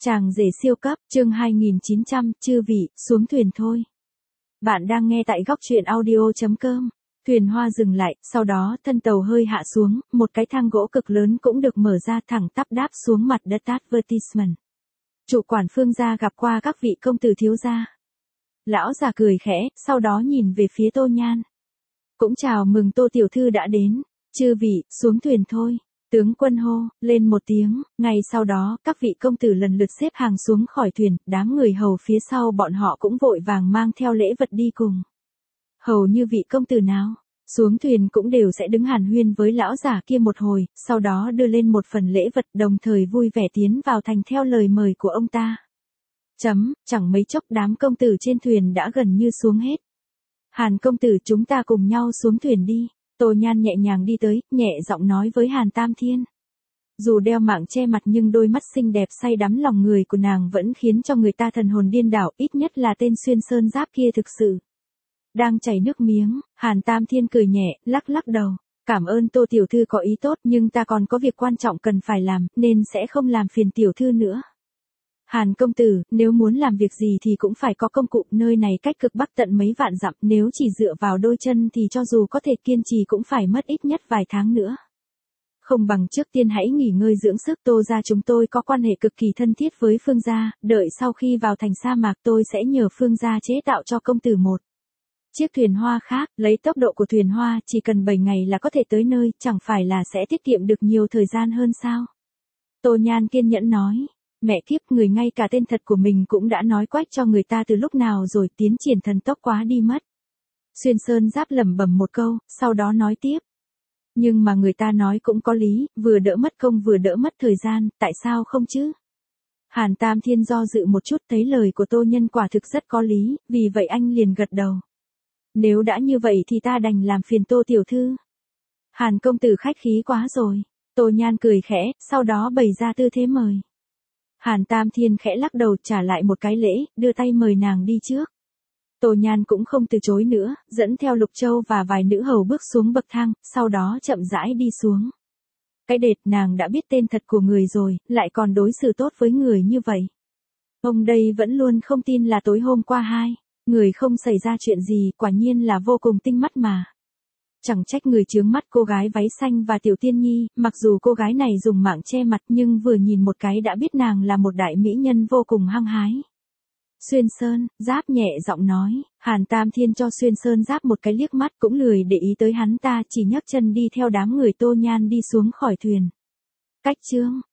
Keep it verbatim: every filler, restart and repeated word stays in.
Chàng rể siêu cấp, chương hai nghìn chín trăm, chư vị, xuống thuyền thôi. Bạn đang nghe tại góc truyện audio chấm com. Thuyền hoa dừng lại, sau đó thân tàu hơi hạ xuống, một cái thang gỗ cực lớn cũng được mở ra thẳng tắp đáp xuống mặt đất advertisement. Chủ quản Phương gia gặp qua các vị công tử thiếu gia. Lão già cười khẽ, sau đó nhìn về phía Tô Nhan. Cũng chào mừng Tô tiểu thư đã đến, chư vị, xuống thuyền thôi. Tướng quân hô, lên một tiếng, ngay sau đó, các vị công tử lần lượt xếp hàng xuống khỏi thuyền, đám người hầu phía sau bọn họ cũng vội vàng mang theo lễ vật đi cùng. Hầu như vị công tử nào, xuống thuyền cũng đều sẽ đứng hàn huyên với lão giả kia một hồi, sau đó đưa lên một phần lễ vật đồng thời vui vẻ tiến vào thành theo lời mời của ông ta. Chấm, chẳng mấy chốc đám công tử trên thuyền đã gần như xuống hết. Hàn công tử chúng ta cùng nhau xuống thuyền đi. Tô Nhan nhẹ nhàng đi tới, nhẹ giọng nói với Hàn Tam Thiên. Dù đeo mạng che mặt nhưng đôi mắt xinh đẹp say đắm lòng người của nàng vẫn khiến cho người ta thần hồn điên đảo, ít nhất là tên xuyên sơn giáp kia thực sự. Đang chảy nước miếng, Hàn Tam Thiên cười nhẹ, lắc lắc đầu. Cảm ơn Tô tiểu thư có ý tốt nhưng ta còn có việc quan trọng cần phải làm, nên sẽ không làm phiền tiểu thư nữa. Hàn công tử, nếu muốn làm việc gì thì cũng phải có công cụ, nơi này cách cực bắc tận mấy vạn dặm, nếu chỉ dựa vào đôi chân thì cho dù có thể kiên trì cũng phải mất ít nhất vài tháng nữa. Không bằng trước tiên hãy nghỉ ngơi dưỡng sức. Tô gia chúng tôi có quan hệ cực kỳ thân thiết với Phương gia, đợi sau khi vào thành sa mạc tôi sẽ nhờ Phương gia chế tạo cho công tử một chiếc thuyền hoa khác, lấy tốc độ của thuyền hoa chỉ cần bảy ngày là có thể tới nơi, chẳng phải là sẽ tiết kiệm được nhiều thời gian hơn sao? Tô Nhan kiên nhẫn nói. Mẹ kiếp, người ngay cả tên thật của mình cũng đã nói quách cho người ta từ lúc nào rồi, tiến triển thần tốc quá đi mất. Xuyên sơn giáp lẩm bẩm một câu, sau đó nói tiếp. Nhưng mà người ta nói cũng có lý, vừa đỡ mất công vừa đỡ mất thời gian, tại sao không chứ? Hàn Tam Thiên do dự một chút, thấy lời của Tô Nhân quả thực rất có lý, vì vậy anh liền gật đầu. Nếu đã như vậy thì ta đành làm phiền Tô tiểu thư. Hàn công tử khách khí quá rồi. Tô Nhan cười khẽ, sau đó bày ra tư thế mời. Hàn Tam Thiên khẽ lắc đầu trả lại một cái lễ, đưa tay mời nàng đi trước. Tô Nhan cũng không từ chối nữa, dẫn theo Lục Châu và vài nữ hầu bước xuống bậc thang, sau đó chậm rãi đi xuống. Cái đệt, nàng đã biết tên thật của người rồi, lại còn đối xử tốt với người như vậy. Ông đây vẫn luôn không tin là tối hôm qua hai người không xảy ra chuyện gì, quả nhiên là vô cùng tinh mắt mà. Chẳng trách người chướng mắt cô gái váy xanh và Tiểu Tiên Nhi, mặc dù cô gái này dùng mạng che mặt nhưng vừa nhìn một cái đã biết nàng là một đại mỹ nhân vô cùng hăng hái. Xuyên Sơn, Giáp nhẹ giọng nói, Hàn Tam Thiên cho Xuyên Sơn Giáp một cái liếc mắt cũng lười để ý tới hắn ta, chỉ nhấc chân đi theo đám người Tô Nhan đi xuống khỏi thuyền. Cách chương